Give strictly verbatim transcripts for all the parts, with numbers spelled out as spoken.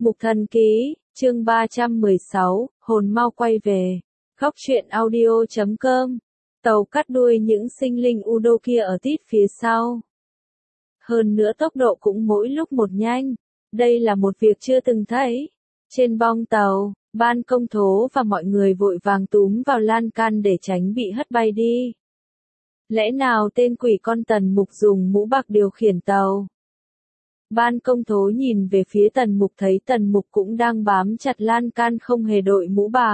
Mục Thần Ký, chương ba trăm mười sáu, hồn mau quay về. Góc truyện audio chấm com. Tàu cắt đuôi những sinh linh Udo kia ở tít phía sau. Hơn nữa tốc độ cũng mỗi lúc một nhanh. Đây là một việc chưa từng thấy. Trên bong tàu, ban công thố và mọi người vội vàng túm vào lan can để tránh bị hất bay đi. Lẽ nào tên quỷ con Tần Mục dùng mũ bạc điều khiển tàu? Ban công thố nhìn về phía Tần Mục thấy Tần Mục cũng đang bám chặt lan can không hề đội mũ bạc.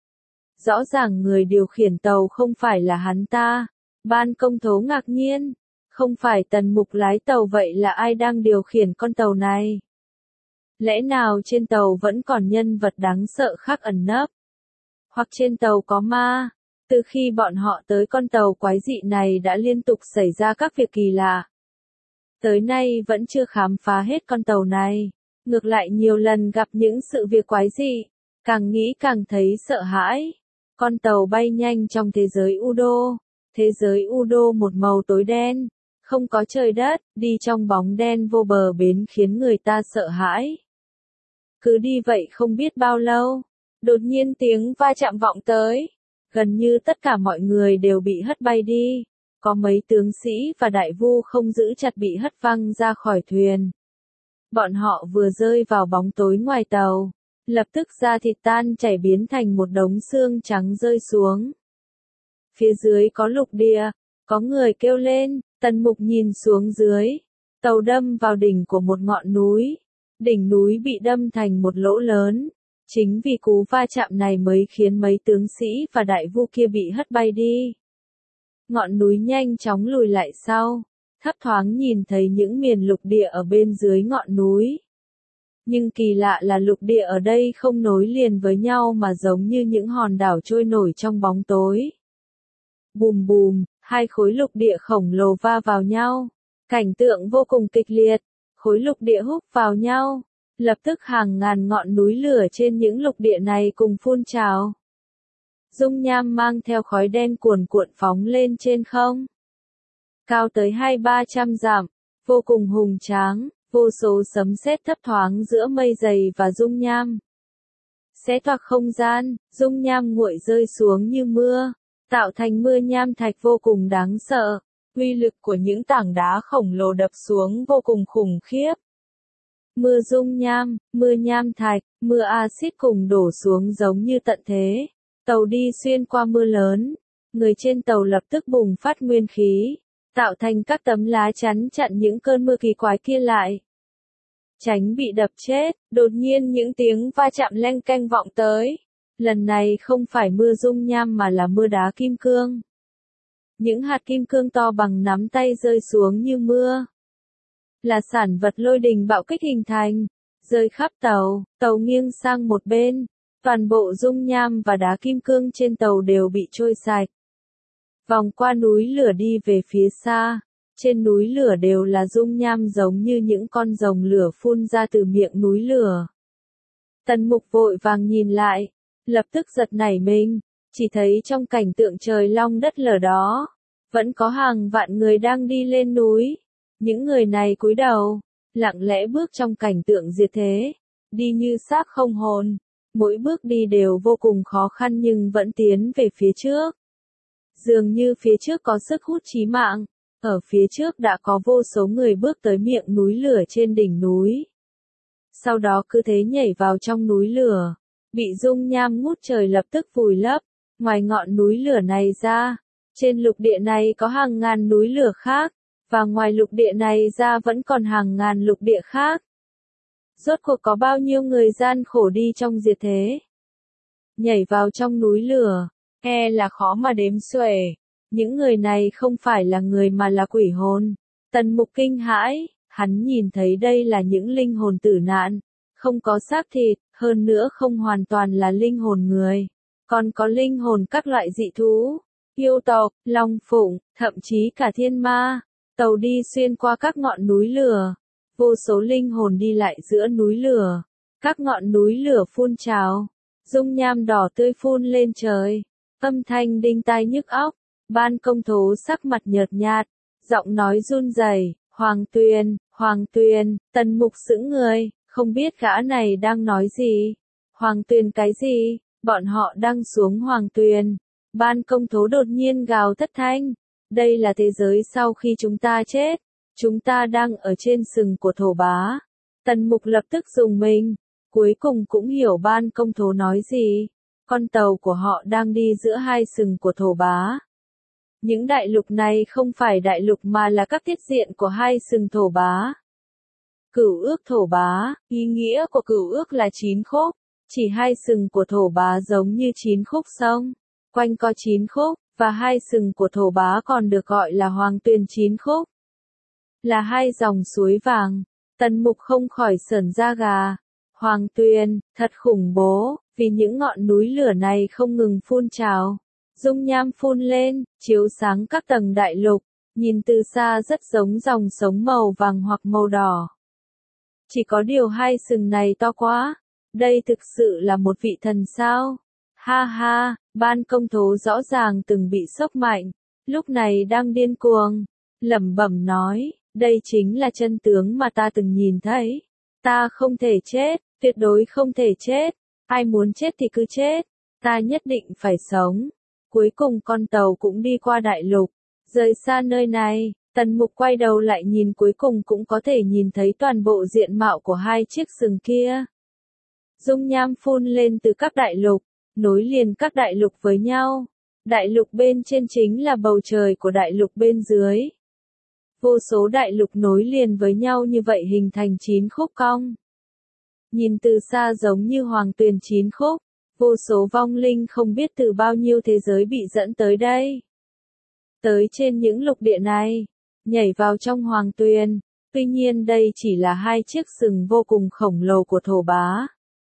Rõ ràng người điều khiển tàu không phải là hắn ta. Ban công thố ngạc nhiên. Không phải Tần Mục lái tàu vậy là ai đang điều khiển con tàu này? Lẽ nào trên tàu vẫn còn nhân vật đáng sợ khác ẩn nấp? Hoặc trên tàu có ma? Từ khi bọn họ tới con tàu quái dị này đã liên tục xảy ra các việc kỳ lạ. Tới nay vẫn chưa khám phá hết con tàu này. Ngược lại nhiều lần gặp những sự việc quái dị. Càng nghĩ càng thấy sợ hãi. Con tàu bay nhanh trong thế giới Udo. Thế giới Udo một màu tối đen. Không có trời đất, đi trong bóng đen vô bờ bến khiến người ta sợ hãi. Cứ đi vậy không biết bao lâu. Đột nhiên tiếng va chạm vọng tới. Gần như tất cả mọi người đều bị hất bay đi. Có mấy tướng sĩ và đại vu không giữ chặt bị hất văng ra khỏi thuyền. Bọn họ vừa rơi vào bóng tối ngoài tàu. Lập tức da thịt tan chảy biến thành một đống xương trắng rơi xuống. Phía dưới có lục địa. Có người kêu lên. Tần Mục nhìn xuống dưới. Tàu đâm vào đỉnh của một ngọn núi. Đỉnh núi bị đâm thành một lỗ lớn. Chính vì cú va chạm này mới khiến mấy tướng sĩ và đại vu kia bị hất bay đi. Ngọn núi nhanh chóng lùi lại sau. Thấp thoáng nhìn thấy những miền lục địa ở bên dưới ngọn núi. Nhưng kỳ lạ là lục địa ở đây không nối liền với nhau mà giống như những hòn đảo trôi nổi trong bóng tối. Bùm bùm, hai khối lục địa khổng lồ va vào nhau. Cảnh tượng vô cùng kịch liệt. Khối lục địa húc vào nhau. Lập tức hàng ngàn ngọn núi lửa trên những lục địa này cùng phun trào. Dung nham mang theo khói đen cuồn cuộn phóng lên trên không. Cao tới hai ba trăm dặm, vô cùng hùng tráng, vô số sấm sét thấp thoáng giữa mây dày và dung nham. Xé toạc không gian, dung nham nguội rơi xuống như mưa, tạo thành mưa nham thạch vô cùng đáng sợ. Uy lực của những tảng đá khổng lồ đập xuống vô cùng khủng khiếp. Mưa dung nham, mưa nham thạch, mưa axit cùng đổ xuống giống như tận thế. Tàu đi xuyên qua mưa lớn. Người trên tàu lập tức bùng phát nguyên khí. Tạo thành các tấm lá chắn chặn những cơn mưa kỳ quái kia lại. Tránh bị đập chết, đột nhiên những tiếng va chạm leng keng vọng tới. Lần này không phải mưa dung nham mà là mưa đá kim cương. Những hạt kim cương to bằng nắm tay rơi xuống như mưa. Là sản vật lôi đình bạo kích hình thành, rơi khắp tàu, tàu nghiêng sang một bên, toàn bộ dung nham và đá kim cương trên tàu đều bị trôi sạch. Vòng qua núi lửa đi về phía xa, trên núi lửa đều là dung nham giống như những con rồng lửa phun ra từ miệng núi lửa. Tần Mục vội vàng nhìn lại, lập tức giật nảy mình, chỉ thấy trong cảnh tượng trời long đất lở đó, vẫn có hàng vạn người đang đi lên núi. Những người này cúi đầu, lặng lẽ bước trong cảnh tượng diệt thế, đi như xác không hồn, mỗi bước đi đều vô cùng khó khăn nhưng vẫn tiến về phía trước. Dường như phía trước có sức hút chí mạng, ở phía trước đã có vô số người bước tới miệng núi lửa trên đỉnh núi. Sau đó cứ thế nhảy vào trong núi lửa, bị dung nham ngút trời lập tức vùi lấp. Ngoài ngọn núi lửa này ra, trên lục địa này có hàng ngàn núi lửa khác. Và ngoài lục địa này ra vẫn còn hàng ngàn lục địa khác. Rốt cuộc có bao nhiêu người gian khổ đi trong diệt thế? Nhảy vào trong núi lửa, e là khó mà đếm xuể. Những người này không phải là người mà là quỷ hồn. Tần Mục kinh hãi, hắn nhìn thấy đây là những linh hồn tử nạn, không có xác thịt, hơn nữa không hoàn toàn là linh hồn người. Còn có linh hồn các loại dị thú, yêu tộc, long phụng, thậm chí cả thiên ma. Tàu đi xuyên qua các ngọn núi lửa. Vô số linh hồn đi lại giữa núi lửa. Các ngọn núi lửa phun trào. Dung nham đỏ tươi phun lên trời. Âm thanh đinh tai nhức óc. Ban công thố sắc mặt nhợt nhạt. Giọng nói run rẩy. Hoàng Tuyền, Hoàng Tuyền. Tần Mục sững người. Không biết gã này đang nói gì? Hoàng tuyền cái gì? Bọn họ đang xuống hoàng tuyền. Ban công tố đột nhiên gào thất thanh. Đây là thế giới sau khi chúng ta chết. Chúng ta đang ở trên sừng của thổ bá. Tần Mục lập tức dùng mình. Cuối cùng cũng hiểu ban công tố nói gì. Con tàu của họ đang đi giữa hai sừng của thổ bá. Những đại lục này không phải đại lục mà là các tiết diện của hai sừng thổ bá. Cửu ước thổ bá, ý nghĩa của cửu ước là chín khúc, chỉ hai sừng của thổ bá giống như chín khúc sông, quanh co chín khúc, và hai sừng của thổ bá còn được gọi là hoàng tuyền chín khúc. Là hai dòng suối vàng, Tần Mục không khỏi sởn da gà. Hoàng tuyền, thật khủng bố, vì những ngọn núi lửa này không ngừng phun trào. Dung nham phun lên, chiếu sáng các tầng đại lục, nhìn từ xa rất giống dòng sống màu vàng hoặc màu đỏ. Chỉ có điều hai sừng này to quá, đây thực sự là một vị thần sao? Ha ha, ban công tố rõ ràng từng bị sốc mạnh, lúc này đang điên cuồng, lẩm bẩm nói, đây chính là chân tướng mà ta từng nhìn thấy. Ta không thể chết, tuyệt đối không thể chết, ai muốn chết thì cứ chết, ta nhất định phải sống. Cuối cùng con tàu cũng đi qua đại lục, rời xa nơi này, Tần Mục quay đầu lại nhìn cuối cùng cũng có thể nhìn thấy toàn bộ diện mạo của hai chiếc sừng kia. Dung nham phun lên từ các đại lục, nối liền các đại lục với nhau. Đại lục bên trên chính là bầu trời của đại lục bên dưới. Vô số đại lục nối liền với nhau như vậy hình thành chín khúc cong. Nhìn từ xa giống như hoàng tuyền chín khúc. Vô số vong linh không biết từ bao nhiêu thế giới bị dẫn tới đây. Tới trên những lục địa này, nhảy vào trong hoàng tuyền, tuy nhiên đây chỉ là hai chiếc sừng vô cùng khổng lồ của thổ bá.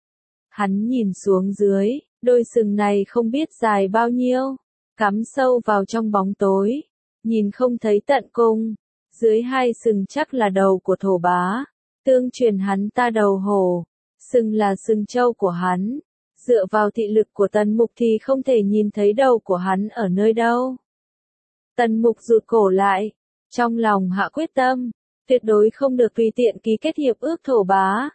Hắn nhìn xuống dưới, đôi sừng này không biết dài bao nhiêu, cắm sâu vào trong bóng tối, nhìn không thấy tận cùng, dưới hai sừng chắc là đầu của thổ bá, tương truyền hắn ta đầu hổ, sừng là sừng trâu của hắn. Dựa vào thị lực của Tần Mục thì không thể nhìn thấy đầu của hắn ở nơi đâu. Tần Mục rụt cổ lại, trong lòng hạ quyết tâm, tuyệt đối không được tùy tiện ký kết hiệp ước thổ bá.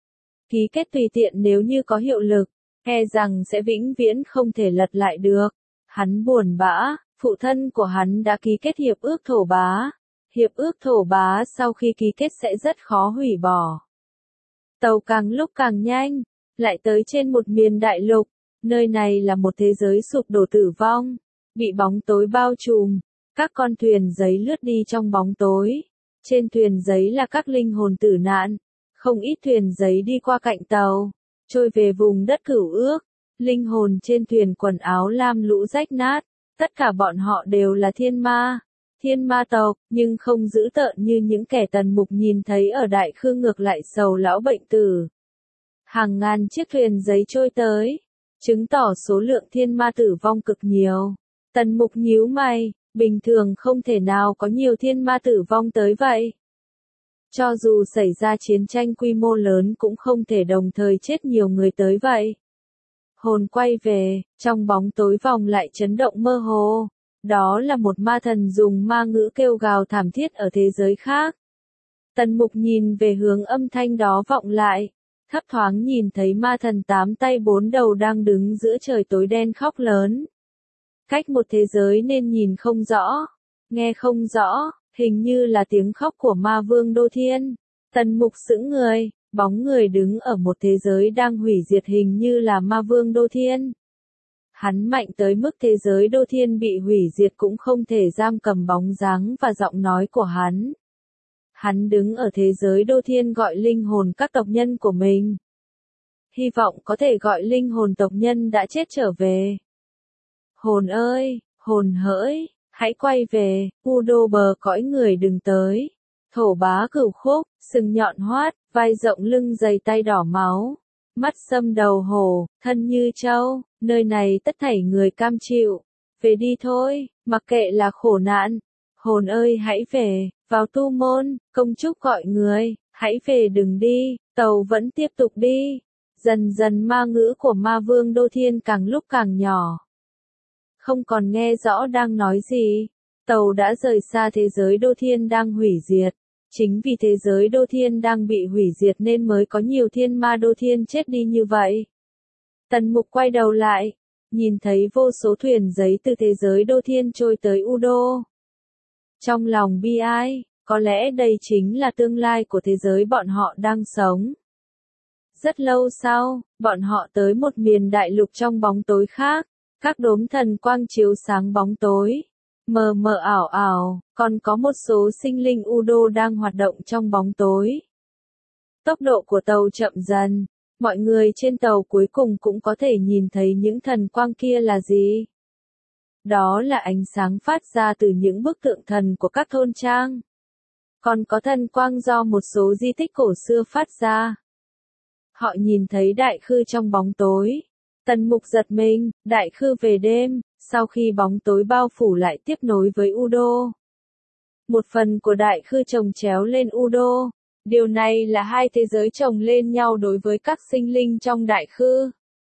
Ký kết tùy tiện nếu như có hiệu lực, e rằng sẽ vĩnh viễn không thể lật lại được. Hắn buồn bã, phụ thân của hắn đã ký kết hiệp ước thổ bá. Hiệp ước thổ bá sau khi ký kết sẽ rất khó hủy bỏ. Tàu càng lúc càng nhanh. Lại tới trên một miền đại lục, nơi này là một thế giới sụp đổ tử vong, bị bóng tối bao trùm, các con thuyền giấy lướt đi trong bóng tối, trên thuyền giấy là các linh hồn tử nạn, không ít thuyền giấy đi qua cạnh tàu, trôi về vùng đất cửu ước, linh hồn trên thuyền quần áo lam lũ rách nát, tất cả bọn họ đều là thiên ma, thiên ma tộc, nhưng không dữ tợn như những kẻ Tần Mục nhìn thấy ở Đại Khương, ngược lại sầu lão bệnh tử. Hàng ngàn chiếc thuyền giấy trôi tới, chứng tỏ số lượng thiên ma tử vong cực nhiều. Tần Mục nhíu mày, bình thường không thể nào có nhiều thiên ma tử vong tới vậy. Cho dù xảy ra chiến tranh quy mô lớn cũng không thể đồng thời chết nhiều người tới vậy. Hồn quay về, trong bóng tối vòng lại chấn động mơ hồ. Đó là một ma thần dùng ma ngữ kêu gào thảm thiết ở thế giới khác. Tần Mục nhìn về hướng âm thanh đó vọng lại. Thấp thoáng nhìn thấy ma thần tám tay bốn đầu đang đứng giữa trời tối đen khóc lớn. Cách một thế giới nên nhìn không rõ, nghe không rõ, hình như là tiếng khóc của ma vương Đô Thiên. Tần Mục sững người, bóng người đứng ở một thế giới đang hủy diệt hình như là ma vương Đô Thiên. Hắn mạnh tới mức thế giới Đô Thiên bị hủy diệt cũng không thể giam cầm bóng dáng và giọng nói của hắn. Hắn đứng ở thế giới Đô Thiên gọi linh hồn các tộc nhân của mình. Hy vọng có thể gọi linh hồn tộc nhân đã chết trở về. Hồn ơi, hồn hỡi, hãy quay về, U Đô bờ cõi người đừng tới. Thổ bá cửu khúc, sừng nhọn hoắt, vai rộng lưng dày tay đỏ máu. Mắt sâm đầu hổ, thân như trâu, nơi này tất thảy người cam chịu. Về đi thôi, mặc kệ là khổ nạn. Hồn ơi hãy về, vào tu môn, công chúc gọi người, hãy về đừng đi, tàu vẫn tiếp tục đi. Dần dần ma ngữ của ma vương Đô Thiên càng lúc càng nhỏ. Không còn nghe rõ đang nói gì, tàu đã rời xa thế giới Đô Thiên đang hủy diệt, Chính vì thế giới đô thiên đang bị hủy diệt nên mới có nhiều thiên ma đô thiên chết đi như vậy. Tần Mục quay đầu lại, nhìn thấy vô số thuyền giấy từ thế giới đô thiên trôi tới U Đô. Trong lòng bi ai, có lẽ đây chính là tương lai của thế giới bọn họ đang sống. Rất lâu sau, bọn họ tới một miền đại lục trong bóng tối khác, các đốm thần quang chiếu sáng bóng tối, mờ mờ ảo ảo, còn có một số sinh linh U Đô đang hoạt động trong bóng tối. Tốc độ của tàu chậm dần, mọi người trên tàu cuối cùng cũng có thể nhìn thấy những thần quang kia là gì. Đó là ánh sáng phát ra từ những bức tượng thần của các thôn trang. Còn có thần quang do một số di tích cổ xưa phát ra. Họ nhìn thấy đại khư trong bóng tối. Tần Mục giật mình, đại khư về đêm, sau khi bóng tối bao phủ lại tiếp nối với U Đô. Một phần của đại khư chồng chéo lên U Đô. Điều này là hai thế giới chồng lên nhau đối với các sinh linh trong đại khư.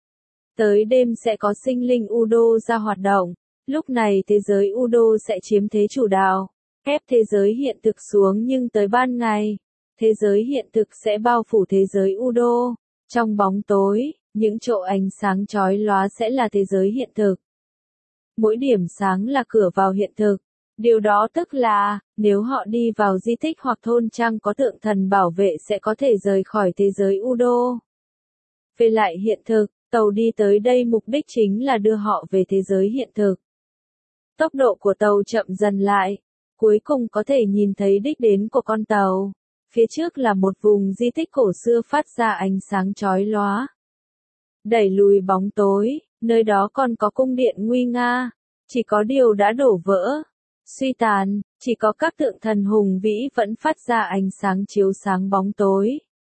Tới đêm sẽ có sinh linh U Đô ra hoạt động. Lúc này thế giới U Đô sẽ chiếm thế chủ đạo, ép thế giới hiện thực xuống, nhưng tới ban ngày, thế giới hiện thực sẽ bao phủ thế giới U Đô. Trong bóng tối, những chỗ ánh sáng chói lóa sẽ là thế giới hiện thực. Mỗi điểm sáng là cửa vào hiện thực. Điều đó tức là, nếu họ đi vào di tích hoặc thôn trang có tượng thần bảo vệ sẽ có thể rời khỏi thế giới U Đô. Về lại hiện thực, tàu đi tới đây mục đích chính là đưa họ về thế giới hiện thực. Tốc độ của tàu chậm dần lại, cuối cùng có thể nhìn thấy đích đến của con tàu. Phía trước là một vùng di tích cổ xưa phát ra ánh sáng chói lóa. Đẩy lùi bóng tối, nơi đó còn có cung điện nguy nga, chỉ có điều đã đổ vỡ, suy tàn, chỉ có các tượng thần hùng vĩ vẫn phát ra ánh sáng chiếu sáng bóng tối.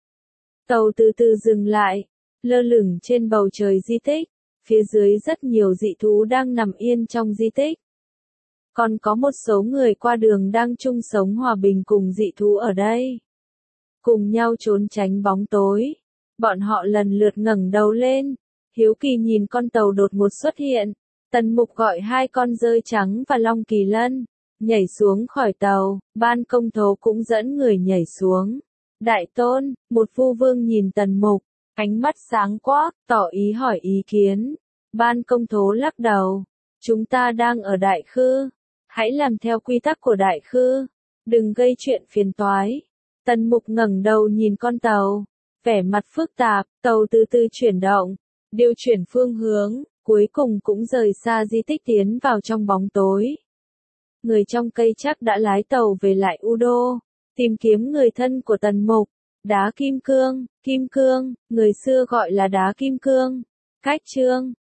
Tàu từ từ dừng lại, lơ lửng trên bầu trời di tích, phía dưới rất nhiều dị thú đang nằm yên trong di tích. Còn có một số người qua đường đang chung sống hòa bình cùng dị thú ở đây. Cùng nhau trốn tránh bóng tối. Bọn họ lần lượt ngẩng đầu lên, hiếu kỳ nhìn con tàu đột ngột xuất hiện. Tần Mục gọi hai con dơi trắng và long kỳ lân, nhảy xuống khỏi tàu, Ban Công Thố cũng dẫn người nhảy xuống. Đại tôn, một vu vương nhìn Tần Mục, ánh mắt sáng quắc, tỏ ý hỏi ý kiến. Ban Công Thố lắc đầu, chúng ta đang ở đại khư, hãy làm theo quy tắc của đại khư, đừng gây chuyện phiền toái. Tần Mục ngẩng đầu nhìn con tàu, vẻ mặt phức tạp, tàu từ từ chuyển động, điều chuyển phương hướng, cuối cùng cũng rời xa di tích tiến vào trong bóng tối. Người trong cây chắc đã lái tàu về lại U Đô, tìm kiếm người thân của Tần Mục, đá kim cương, kim cương, người xưa gọi là đá kim cương. Cách chương